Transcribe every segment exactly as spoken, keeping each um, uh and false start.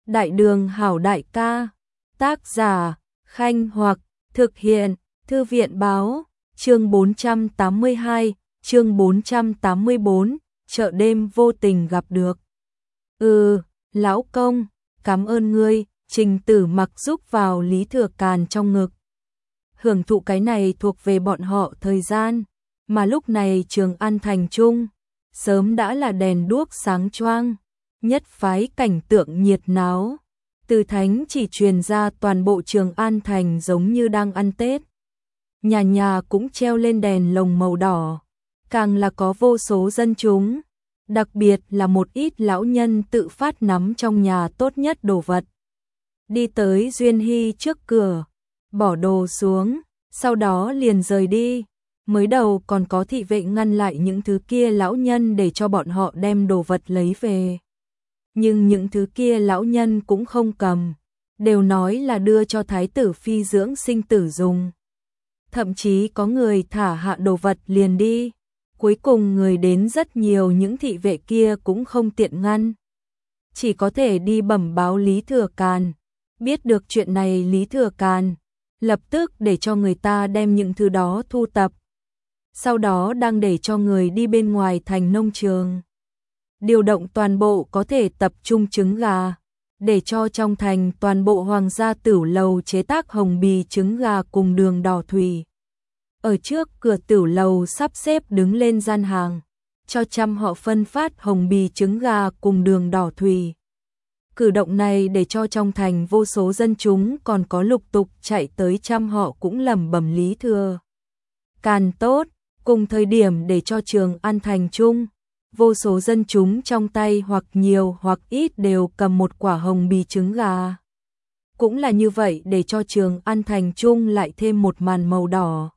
Đại đường hảo đại ca, tác giả, Khanh Hoặc, thực hiện, Thư viện báo, chương bốn trăm tám mươi hai, chương bốn trăm tám mươi bốn, chợ đêm vô tình gặp được. Ừ, lão công, cảm ơn ngươi, Trình Tử Mặc giúp vào Lý Thừa Càn trong ngực. Hưởng thụ cái này thuộc về bọn họ thời gian, mà lúc này Trường An thành trung, sớm đã là đèn đuốc sáng choang, nhất phái cảnh tượng nhiệt náo. Từ thánh chỉ truyền ra toàn bộ Trường An thành giống như đang ăn Tết. Nhà nhà cũng treo lên đèn lồng màu đỏ, càng là có vô số dân chúng, đặc biệt là một ít lão nhân tự phát nắm trong nhà tốt nhất đồ vật. Đi tới Duyên Hy trước cửa, bỏ đồ xuống, sau đó liền rời đi. Mới đầu còn có thị vệ ngăn lại những thứ kia lão nhân để cho bọn họ đem đồ vật lấy về. Nhưng những thứ kia lão nhân cũng không cầm, đều nói là đưa cho thái tử phi dưỡng sinh tử dùng. Thậm chí có người thả hạ đồ vật liền đi. Cuối cùng người đến rất nhiều, những thị vệ kia cũng không tiện ngăn, chỉ có thể đi bẩm báo Lý Thừa Càn. Biết được chuyện này, Lý Thừa Càn lập tức để cho người ta đem những thứ đó thu tập, sau đó đang để cho người đi bên ngoài thành nông trường, điều động toàn bộ có thể tập trung trứng gà, để cho trong thành toàn bộ hoàng gia tửu lầu chế tác hồng bì trứng gà cùng đường đỏ thủy. Ở trước cửa tửu lầu sắp xếp đứng lên gian hàng, cho trăm họ phân phát hồng bì trứng gà cùng đường đỏ thủy. Cử động này để cho trong thành vô số dân chúng còn có lục tục chạy tới trăm họ cũng lẩm bẩm Lý Thừa Càn tốt. Cùng thời điểm để cho Trường An thành trung, vô số dân chúng trong tay hoặc nhiều hoặc ít đều cầm một quả hồng bì trứng gà. Cũng là như vậy để cho Trường An thành trung lại thêm một màn màu đỏ.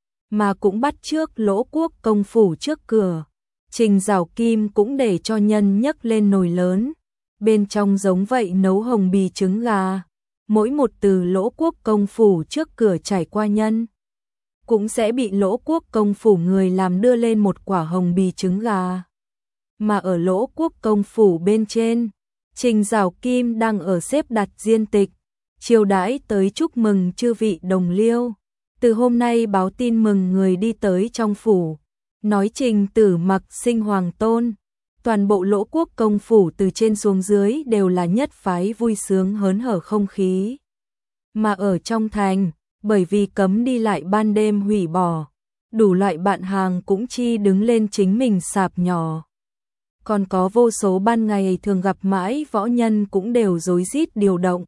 Mà cũng bắt trước Lỗ Quốc công phủ trước cửa, Trình Giảo Kim cũng để cho nhân nhấc lên nồi lớn, bên trong giống vậy nấu hồng bì trứng gà. Mỗi một từ Lỗ Quốc công phủ trước cửa trải qua nhân, cũng sẽ bị Lỗ Quốc công phủ người làm đưa lên một quả hồng bì trứng gà. Mà ở Lỗ Quốc công phủ bên trên, Trình Giảo Kim đang ở xếp đặt diên tịch, chiêu đãi tới chúc mừng chư vị đồng liêu. Từ hôm nay báo tin mừng người đi tới trong phủ, nói Trình Tử Mặc sinh hoàng tôn. Toàn bộ Lỗ Quốc công phủ từ trên xuống dưới đều là nhất phái vui sướng hớn hở không khí. Mà ở trong thành, bởi vì cấm đi lại ban đêm hủy bỏ, đủ loại bạn hàng cũng chi đứng lên chính mình sạp nhỏ. Còn có vô số ban ngày thường gặp mãi võ nhân cũng đều rối rít điều động,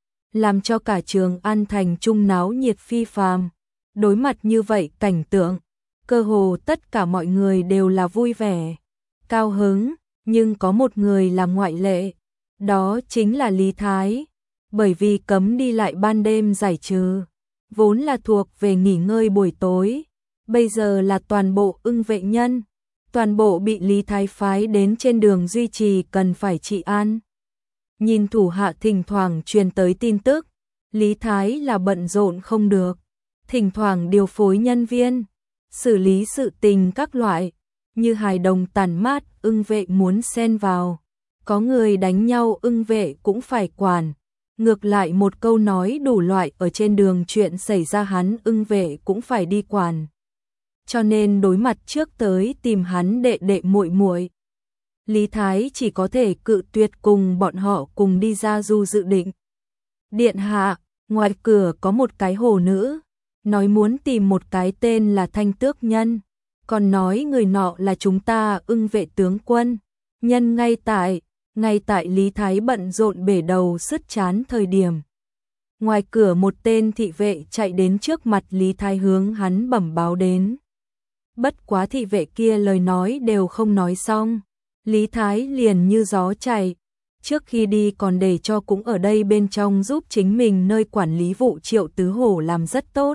làm cho cả Trường An thành trung náo nhiệt phi phàm. Đối mặt như vậy cảnh tượng, cơ hồ tất cả mọi người đều là vui vẻ, cao hứng, nhưng có một người là ngoại lệ, đó chính là Lý Thái. Bởi vì cấm đi lại ban đêm giải trừ, vốn là thuộc về nghỉ ngơi buổi tối, bây giờ là toàn bộ ưng vệ nhân, toàn bộ bị Lý Thái phái đến trên đường duy trì cần phải trị an. Nhìn thủ hạ thỉnh thoảng truyền tới tin tức, Lý Thái là bận rộn không được, thỉnh thoảng điều phối nhân viên, xử lý sự tình các loại, như hài đồng tàn mát, ưng vệ muốn xen vào, có người đánh nhau ưng vệ cũng phải quản. Ngược lại một câu nói đủ loại ở trên đường chuyện xảy ra hắn ưng vệ cũng phải đi quản. Cho nên đối mặt trước tới tìm hắn đệ đệ muội muội, Lý Thái chỉ có thể cự tuyệt cùng bọn họ cùng đi ra du dự định. Điện hạ, ngoài cửa có một cái hồ nữ, nói muốn tìm một cái tên là Thanh Tước nhân, còn nói người nọ là chúng ta ưng vệ tướng quân. Nhân ngay tại Ngay tại Lý Thái bận rộn bể đầu sứt chán thời điểm, ngoài cửa một tên thị vệ chạy đến trước mặt Lý Thái hướng hắn bẩm báo đến. Bất quá thị vệ kia lời nói đều không nói xong, Lý Thái liền như gió chạy, trước khi đi còn để cho cũng ở đây bên trong giúp chính mình nơi quản lý vụ Triệu Tứ Hổ làm rất tốt.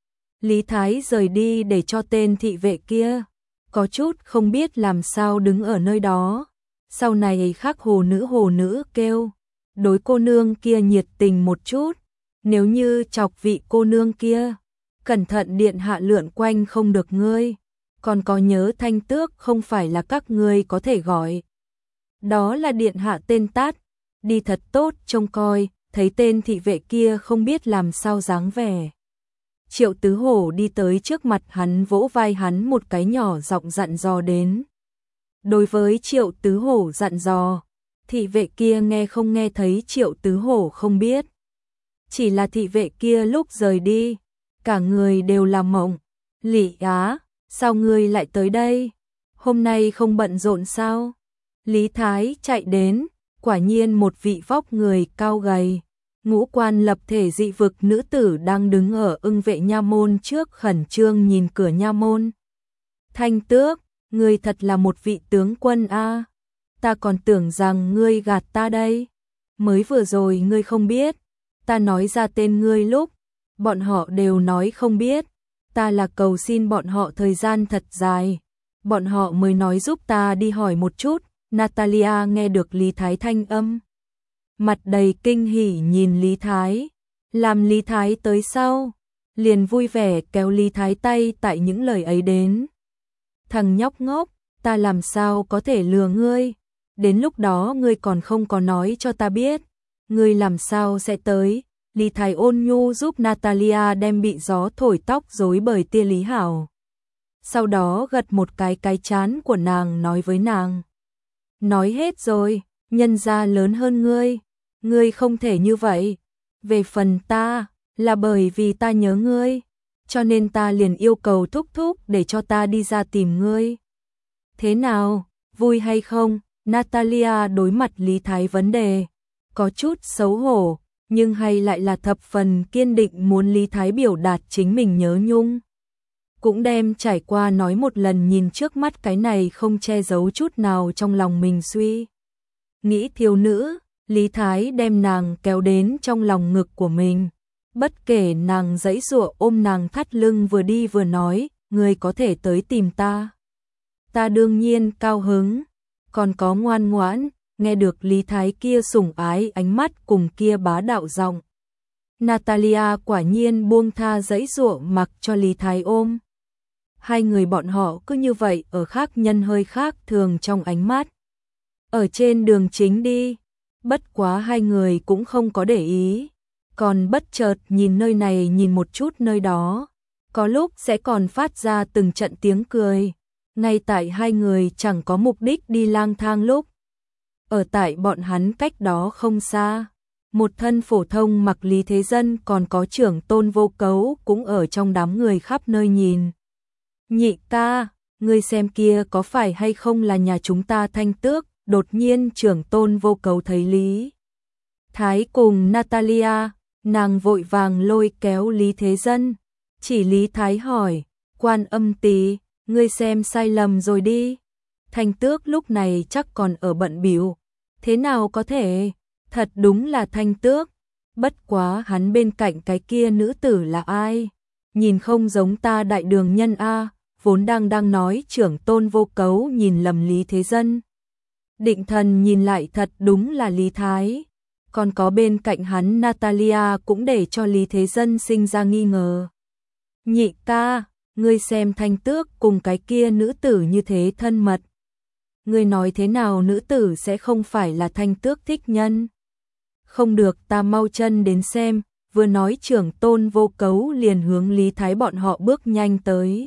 Lý Thái rời đi để cho tên thị vệ kia có chút không biết làm sao đứng ở nơi đó. Sau này khác hồ nữ hồ nữ kêu, đối cô nương kia nhiệt tình một chút, nếu như chọc vị cô nương kia, cẩn thận điện hạ lượn quanh không được ngươi, còn có nhớ Thanh Tước không phải là các ngươi có thể gọi. Đó là điện hạ tên tát, đi thật tốt trông coi, thấy tên thị vệ kia không biết làm sao dáng vẻ. Triệu Tứ Hổ đi tới trước mặt hắn vỗ vai hắn một cái nhỏ giọng dặn dò đến. Đối với Triệu Tứ Hổ dặn dò, thị vệ kia nghe không nghe thấy Triệu Tứ Hổ không biết. Chỉ là thị vệ kia lúc rời đi, cả người đều là mộng. Lý Á, sao ngươi lại tới đây? Hôm nay không bận rộn sao? Lý Thái chạy đến, quả nhiên một vị vóc người cao gầy, ngũ quan lập thể dị vực nữ tử đang đứng ở Ưng Vệ nha môn trước khẩn trương nhìn cửa nha môn. Thanh Tước, ngươi thật là một vị tướng quân a, ta còn tưởng rằng ngươi gạt ta đây. Mới vừa rồi ngươi không biết, ta nói ra tên ngươi lúc, bọn họ đều nói không biết, ta là cầu xin bọn họ thời gian thật dài, bọn họ mới nói giúp ta đi hỏi một chút. Natalia nghe được Lý Thái thanh âm, mặt đầy kinh hỉ nhìn Lý Thái, làm Lý Thái tới sau, liền vui vẻ kéo Lý Thái tay tại những lời ấy đến. Thằng nhóc ngốc, ta làm sao có thể lừa ngươi, đến lúc đó ngươi còn không có nói cho ta biết, ngươi làm sao sẽ tới. Lý Thái ôn nhu giúp Natalia đem bị gió thổi tóc rối bời tia Lý Hảo. Sau đó gật một cái cái chán của nàng nói với nàng. Nói hết rồi, nhân gia lớn hơn ngươi, ngươi không thể như vậy. Về phần ta, là bởi vì ta nhớ ngươi, cho nên ta liền yêu cầu thúc thúc để cho ta đi ra tìm ngươi. Thế nào, vui hay không? Natalia đối mặt Lý Thái vấn đề, có chút xấu hổ, nhưng hay lại là thập phần kiên định muốn Lý Thái biểu đạt chính mình nhớ nhung. Cũng đem trải qua nói một lần, nhìn trước mắt cái này không che giấu chút nào trong lòng mình suy nghĩ thiếu nữ, Lý Thái đem nàng kéo đến trong lòng ngực của mình. Bất kể nàng giãy giụa ôm nàng thắt lưng vừa đi vừa nói, ngươi có thể tới tìm ta. Ta đương nhiên cao hứng, còn có ngoan ngoãn, nghe được Lý Thái kia sủng ái ánh mắt cùng kia bá đạo giọng. Natalia quả nhiên buông tha giãy giụa mặc cho Lý Thái ôm. Hai người bọn họ cứ như vậy ở khác nhân hơi khác thường trong ánh mắt. Ở trên đường chính đi, bất quá hai người cũng không có để ý, còn bất chợt nhìn nơi này nhìn một chút nơi đó, có lúc sẽ còn phát ra từng trận tiếng cười. Ngay tại hai người chẳng có mục đích đi lang thang lúc, ở tại bọn hắn cách đó không xa, một thân phổ thông mặc Lý Thế Dân còn có Trưởng Tôn Vô Cấu cũng ở trong đám người khắp nơi nhìn. Nhị ca, ngươi xem kia có phải hay không là nhà chúng ta Thanh Tước? Đột nhiên Trưởng Tôn Vô Cấu thấy Lý Thái cùng Natalia, nàng vội vàng lôi kéo Lý Thế Dân, chỉ Lý Thái hỏi, Quan Âm tỷ, ngươi xem sai lầm rồi đi. Thanh Tước lúc này chắc còn ở bận bịu, thế nào có thể, thật đúng là Thanh Tước, bất quá hắn bên cạnh cái kia nữ tử là ai? Nhìn không giống ta đại đường nhân a. Vốn đang đang nói Trưởng Tôn Vô Cấu nhìn lầm Lý Thế Dân. Định thần nhìn lại thật đúng là Lý Thái, còn có bên cạnh hắn Natalia cũng để cho Lý Thế Dân sinh ra nghi ngờ. Nhị ca, ngươi xem Thanh Tước cùng cái kia nữ tử như thế thân mật. Ngươi nói thế nào nữ tử sẽ không phải là Thanh Tước thích nhân? Không được, ta mau chân đến xem. Vừa nói Trưởng Tôn Vô Cấu liền hướng Lý Thái bọn họ bước nhanh tới.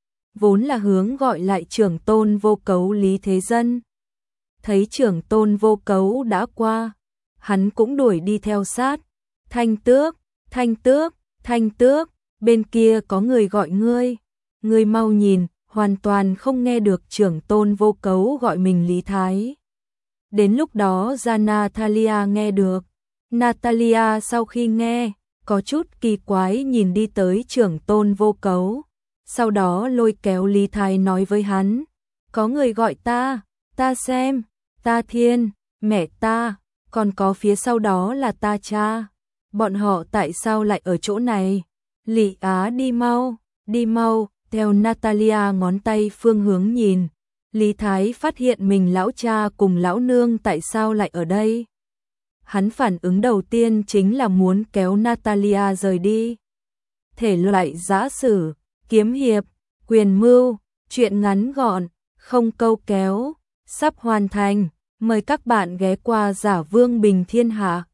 Vốn là hướng gọi lại Trưởng Tôn Vô Cấu Lý Thế Dân. Thấy Trưởng Tôn Vô Cấu đã qua, hắn cũng đuổi đi theo sát. Thanh Tước, Thanh Tước, Thanh Tước, bên kia có người gọi ngươi. Ngươi mau nhìn, hoàn toàn không nghe được Trưởng Tôn Vô Cấu gọi mình Lý Thái. Đến lúc đó ra Natalia nghe được. Natalia sau khi nghe, có chút kỳ quái nhìn đi tới Trưởng Tôn Vô Cấu. Sau đó lôi kéo Lý Thái nói với hắn, có người gọi ta, ta xem, ta Thiên, mẹ ta, còn có phía sau đó là ta cha. Bọn họ tại sao lại ở chỗ này? Lý Á đi mau, đi mau, theo Natalia ngón tay phương hướng nhìn. Lý Thái phát hiện mình lão cha cùng lão nương tại sao lại ở đây. Hắn phản ứng đầu tiên chính là muốn kéo Natalia rời đi. Thể loại giã sử, kiếm hiệp, quyền mưu, chuyện ngắn gọn, không câu kéo, sắp hoàn thành. Mời các bạn ghé qua Giả Vương Bình Thiên Hạ.